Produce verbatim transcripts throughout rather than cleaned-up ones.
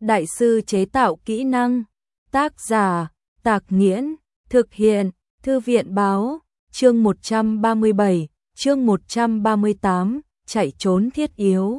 đại sư chế tạo kỹ năng. Tác giả, Tạc Nghiễn, thực hiện, Thư viện Báo, chương một trăm ba mươi bảy, chương một trăm ba mươi tám, chạy trốn thiết yếu.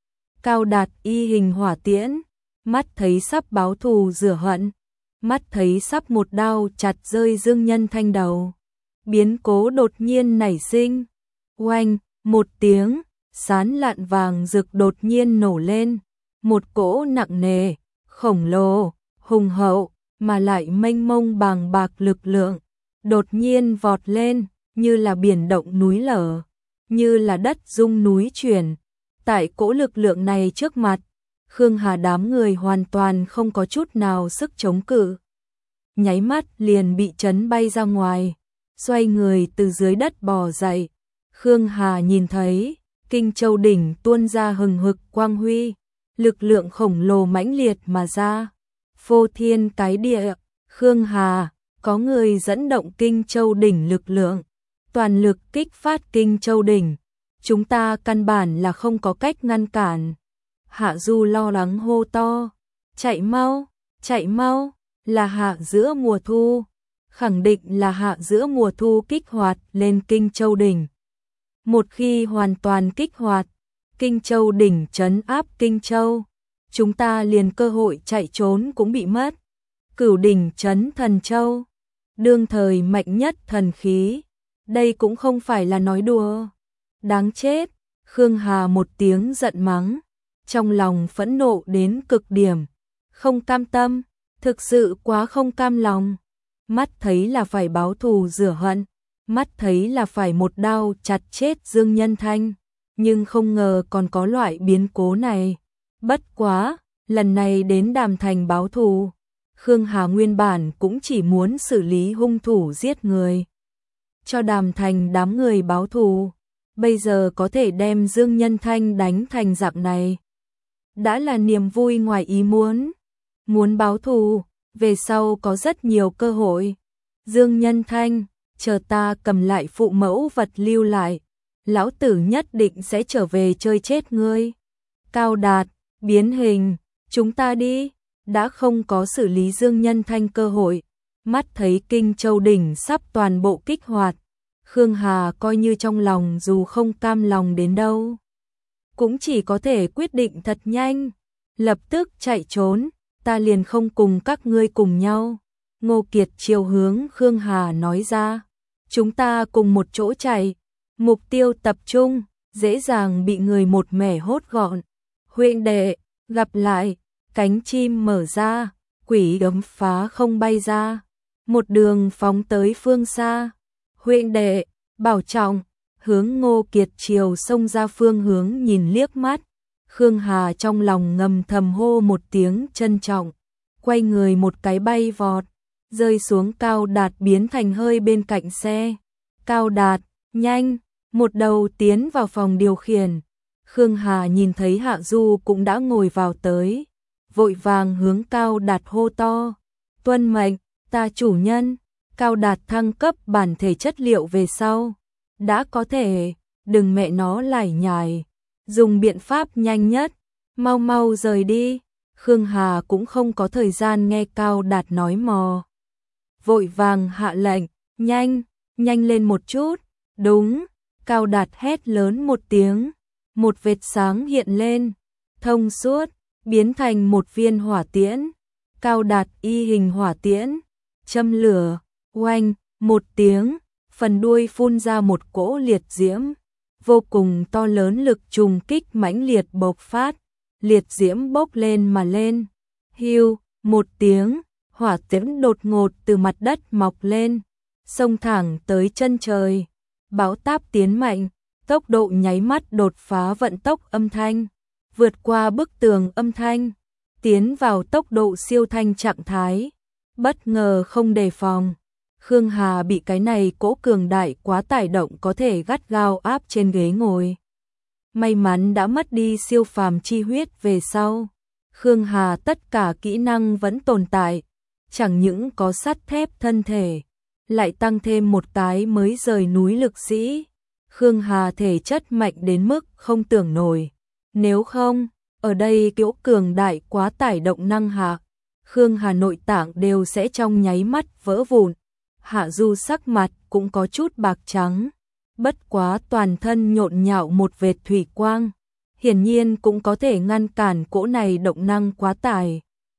Cao Đạt y hình hỏa tiễn, mắt thấy sắp báo thù rửa hận, mắt thấy sắp một đao chặt rơi Dương Nhân Thanh đầu. Biến cố đột nhiên nảy sinh, oanh, một tiếng, sán lạn vàng rực đột nhiên nổ lên, một cỗ nặng nề, khổng lồ, hùng hậu, mà lại mênh mông bàng bạc lực lượng, đột nhiên vọt lên, như là biển động núi lở, như là đất rung núi chuyển. Tại cỗ lực lượng này trước mặt, Khương Hà đám người hoàn toàn không có chút nào sức chống cự. Nháy mắt liền bị chấn bay ra ngoài, xoay người từ dưới đất bò dậy. Khương Hà nhìn thấy, Kinh Châu đỉnh tuôn ra hừng hực quang huy, lực lượng khổng lồ mãnh liệt mà ra. Phô thiên cái địa, Khương Hà, có người dẫn động Kinh Châu đỉnh lực lượng, toàn lực kích phát Kinh Châu đỉnh. Chúng ta căn bản là không có cách ngăn cản. Hạ Du lo lắng hô to, chạy mau, chạy mau, là hạ giữa mùa thu, khẳng định là hạ giữa mùa thu kích hoạt lên Kinh Châu đỉnh. Một khi hoàn toàn kích hoạt, Kinh Châu đỉnh trấn áp Kinh Châu, chúng ta liền cơ hội chạy trốn cũng bị mất. Cửu đỉnh trấn Thần Châu, đương thời mạnh nhất thần khí, đây cũng không phải là nói đùa. Đáng chết, Khương Hà một tiếng giận mắng, trong lòng phẫn nộ đến cực điểm, không cam tâm, thực sự quá không cam lòng. Mắt thấy là phải báo thù rửa hận, mắt thấy là phải một đao chặt chết Dương Nhân Thanh, nhưng không ngờ còn có loại biến cố này. Bất quá, lần này đến Đàm Thành báo thù, Khương Hà nguyên bản cũng chỉ muốn xử lý hung thủ giết người, cho Đàm Thành đám người báo thù. Bây giờ có thể đem Dương Nhân Thanh đánh thành dạng này, đã là niềm vui ngoài ý muốn. Muốn báo thù, về sau có rất nhiều cơ hội. Dương Nhân Thanh, chờ ta cầm lại phụ mẫu vật lưu lại, lão tử nhất định sẽ trở về chơi chết ngươi. Cao Đạt, biến hình, chúng ta đi. Đã không có xử lý Dương Nhân Thanh cơ hội, mắt thấy Kinh Châu đỉnh sắp toàn bộ kích hoạt, Khương Hà coi như trong lòng dù không cam lòng đến đâu, cũng chỉ có thể quyết định thật nhanh, lập tức chạy trốn, ta liền không cùng các ngươi cùng nhau. Ngô Kiệt chiều hướng Khương Hà nói ra, chúng ta cùng một chỗ chạy, mục tiêu tập trung, dễ dàng bị người một mẻ hốt gọn. Huynh đệ, gặp lại, cánh chim mở ra, quỷ đấm phá không bay ra, một đường phóng tới phương xa. Huynh đệ, bảo trọng, hướng Ngô Kiệt chiều xông ra phương hướng nhìn liếc mắt. Khương Hà trong lòng ngầm thầm hô một tiếng trân trọng, quay người một cái bay vọt, rơi xuống Cao Đạt biến thành hơi bên cạnh xe. Cao Đạt, nhanh, một đầu tiến vào phòng điều khiển. Khương Hà nhìn thấy Hạ Du cũng đã ngồi vào tới, vội vàng hướng Cao Đạt hô to, tuân mệnh, ta chủ nhân. Cao Đạt thăng cấp bản thể chất liệu về sau, đã có thể, đừng mẹ nó lải nhải, dùng biện pháp nhanh nhất, mau mau rời đi. Khương Hà cũng không có thời gian nghe Cao Đạt nói mò, vội vàng hạ lệnh, nhanh, nhanh lên một chút. Đúng, Cao Đạt hét lớn một tiếng, một vệt sáng hiện lên, thông suốt, biến thành một viên hỏa tiễn. Cao Đạt y hình hỏa tiễn, châm lửa, oanh, một tiếng, phần đuôi phun ra một cỗ liệt diễm, vô cùng to lớn, lực trùng kích mãnh liệt bộc phát, liệt diễm bốc lên mà lên. Hiu, một tiếng, hỏa tiễn đột ngột từ mặt đất mọc lên, xông thẳng tới chân trời. Bão táp tiến mạnh, tốc độ nháy mắt đột phá vận tốc âm thanh, vượt qua bức tường âm thanh, tiến vào tốc độ siêu thanh trạng thái. Bất ngờ không đề phòng, Khương Hà bị cái này cỗ cường đại quá tải động có thể gắt gao áp trên ghế ngồi. May mắn đã mất đi siêu phàm chi huyết về sau, Khương Hà tất cả kỹ năng vẫn tồn tại, chẳng những có sắt thép thân thể, lại tăng thêm một cái mới rời núi lực sĩ. Khương Hà thể chất mạnh đến mức không tưởng nổi, nếu không, Ở đây kiểu cường đại quá tải động năng hạ, Khương Hà nội tạng đều sẽ trong nháy mắt vỡ vụn. Hạ Du sắc mặt cũng có chút bạc trắng, bất quá toàn thân nhộn nhạo một vệt thủy quang, hiển nhiên cũng có thể ngăn cản cỗ này động năng quá tải.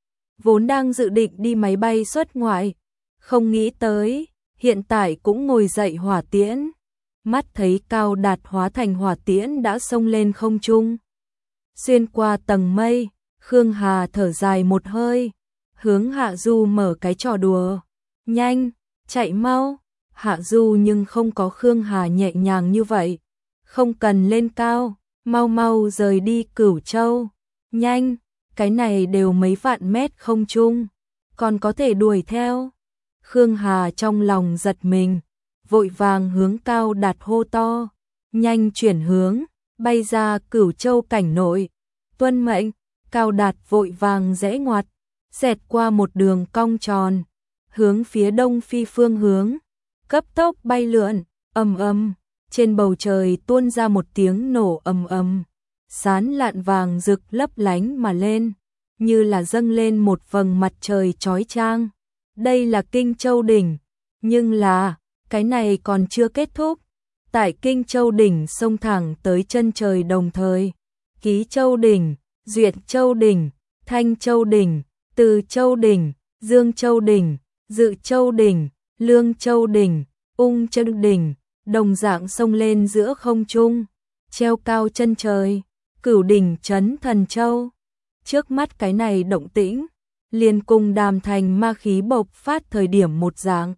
Vốn đang dự định đi máy bay xuất ngoại, không nghĩ tới, hiện tại cũng ngồi dậy hỏa tiễn. Mắt thấy Cao Đạt hóa thành hỏa tiễn đã xông lên không trung. Xuyên qua tầng mây, Khương Hà thở dài một hơi, hướng Hạ Du mở cái trò đùa. Nhanh, chạy mau. Hạ Du nhưng không có Khương Hà nhẹ nhàng như vậy. Không cần lên cao, mau mau rời đi Cửu Châu. Nhanh, cái này đều mấy vạn mét không trung, còn có thể đuổi theo. Khương Hà trong lòng giật mình, vội vàng hướng Cao Đạt hô to. Nhanh chuyển hướng, bay ra Cửu Châu cảnh nội. Tuân mệnh. Cao Đạt vội vàng rẽ ngoặt, xẹt qua một đường cong tròn, hướng phía đông phi phương hướng, cấp tốc bay lượn, ầm ầm, trên bầu trời tuôn ra một tiếng nổ ầm ầm, sán lạn vàng rực lấp lánh mà lên, như là dâng lên một vầng mặt trời chói chang. Đây là Kinh Châu đỉnh, nhưng là, cái này còn chưa kết thúc. Tại Kinh Châu đỉnh xông thẳng tới chân trời đồng thời, Ký Châu đỉnh, Duyệt Châu đỉnh, Thanh Châu đỉnh, Từ Châu đỉnh, Dương Châu đỉnh, Dự Châu đỉnh, Lương Châu đỉnh, Ung Châu đỉnh, đồng dạng xông lên giữa không trung, treo cao chân trời. Cửu đỉnh trấn Thần Châu. Trước mắt cái này động tĩnh, liền cùng Đàm Thành ma khí bộc phát thời điểm một dạng.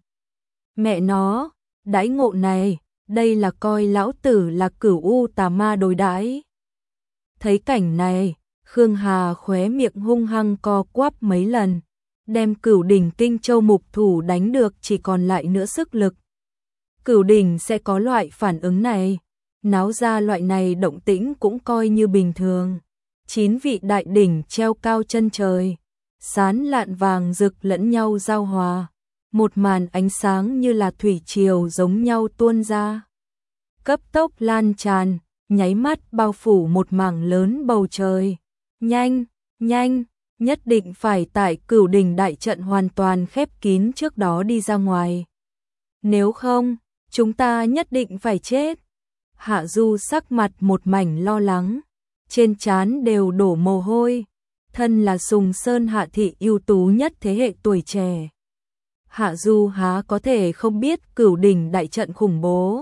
Mẹ nó, đãi ngộ này, đây là coi lão tử là Cửu U tà ma đối đãi. Thấy cảnh này, Khương Hà khóe miệng hung hăng co quắp mấy lần, đem Cửu đỉnh Kinh Châu mục thủ đánh được chỉ còn lại nửa sức lực. Cửu đỉnh sẽ có loại phản ứng này, náo ra loại này động tĩnh cũng coi như bình thường. Chín vị đại đỉnh treo cao chân trời, sán lạn vàng rực lẫn nhau giao hòa, một màn ánh sáng như là thủy triều giống nhau tuôn ra, cấp tốc lan tràn, nháy mắt bao phủ một mảng lớn bầu trời. Nhanh, nhanh, nhất định phải tại Cửu đỉnh đại trận hoàn toàn khép kín trước đó đi ra ngoài. Nếu không, chúng ta nhất định phải chết. Hạ Du sắc mặt một mảnh lo lắng, trên trán đều đổ mồ hôi, thân là Sùng Sơn Hạ thị ưu tú nhất thế hệ tuổi trẻ. Hạ Du há có thể không biết Cửu đỉnh đại trận khủng bố.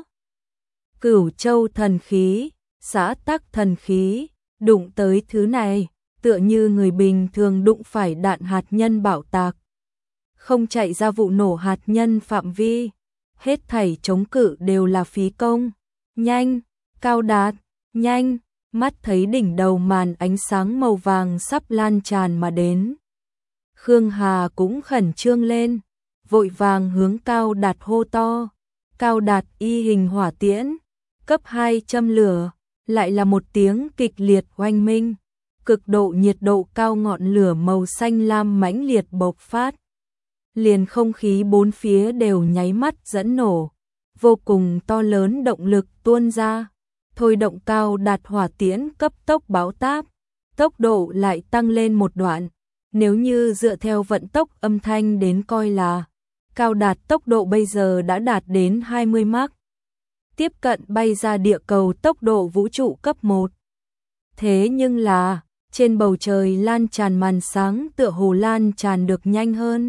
Cửu Châu thần khí, xã tắc thần khí, đụng tới thứ này, tựa như người bình thường đụng phải đạn hạt nhân bạo tạc. Không chạy ra vụ nổ hạt nhân phạm vi, hết thảy chống cự đều là phí công. Nhanh, Cao Đạt, nhanh, mắt thấy đỉnh đầu màn ánh sáng màu vàng sắp lan tràn mà đến. Khương Hà cũng khẩn trương lên, vội vàng hướng Cao Đạt hô to. Cao Đạt y hình hỏa tiễn, cấp hai châm lửa, lại là một tiếng kịch liệt oanh minh, cực độ nhiệt độ cao, ngọn lửa màu xanh lam mãnh liệt bộc phát. Liền không khí bốn phía đều nháy mắt dẫn nổ, vô cùng to lớn động lực tuôn ra, thôi động Cao Đạt hỏa tiễn cấp tốc báo táp, tốc độ lại tăng lên một đoạn. Nếu như dựa theo vận tốc âm thanh đến coi là, Cao Đạt tốc độ bây giờ đã đạt đến hai mươi mach, tiếp cận bay ra địa cầu tốc độ vũ trụ cấp một. Thế nhưng là, trên bầu trời lan tràn màn sáng tựa hồ lan tràn được nhanh hơn.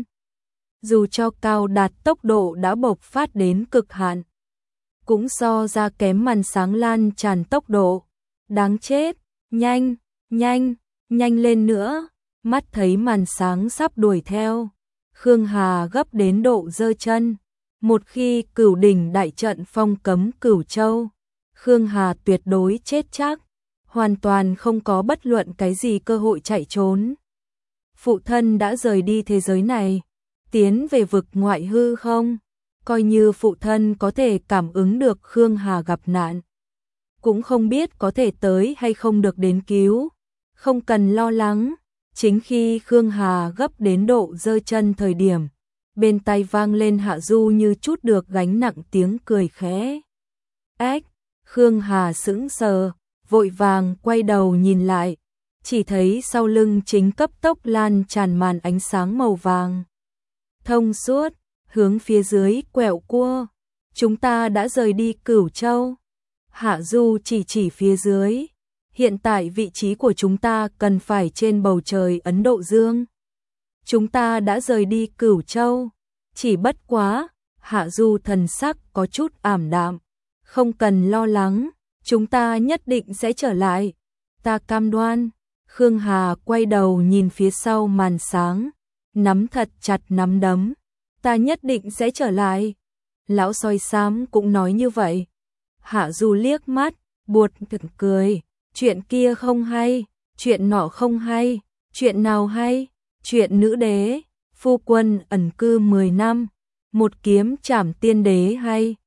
Dù cho Cao Đạt tốc độ đã bộc phát đến cực hạn, cũng so ra kém màn sáng lan tràn tốc độ. Đáng chết, nhanh, nhanh, nhanh lên nữa. Mắt thấy màn sáng sắp đuổi theo, Khương Hà gấp đến độ giơ chân. Một khi Cửu đỉnh đại trận phong cấm Cửu Châu, Khương Hà tuyệt đối chết chắc, hoàn toàn không có bất luận cái gì cơ hội chạy trốn. Phụ thân đã rời đi thế giới này, tiến về vực ngoại hư không? Coi như phụ thân có thể cảm ứng được Khương Hà gặp nạn, cũng không biết có thể tới hay không được đến cứu. Không cần lo lắng. Chính khi Khương Hà gấp đến độ giơ chân thời điểm, bên tai vang lên Hạ Du như chút được gánh nặng tiếng cười khẽ. Ách, Khương Hà sững sờ, vội vàng quay đầu nhìn lại, chỉ thấy sau lưng chính cấp tốc lan tràn màn ánh sáng màu vàng. Thông suốt, hướng phía dưới quẹo cua. Chúng ta đã rời đi Cửu Châu. Hạ Du chỉ chỉ phía dưới. Hiện tại vị trí của chúng ta cần phải trên bầu trời Ấn Độ Dương. Chúng ta đã rời đi Cửu Châu. Chỉ bất quá, Hạ Du thần sắc có chút ảm đạm. Không cần lo lắng, chúng ta nhất định sẽ trở lại. Ta cam đoan. Khương Hà quay đầu nhìn phía sau màn sáng, nắm thật chặt nắm đấm. Ta nhất định sẽ trở lại. Lão soi xám cũng nói như vậy. Hạ Du liếc mắt, buột miệng cười. Chuyện kia không hay, chuyện nọ không hay, chuyện nào hay? Chuyện nữ đế, phu quân ẩn cư mười năm, một kiếm trảm tiên đế hay.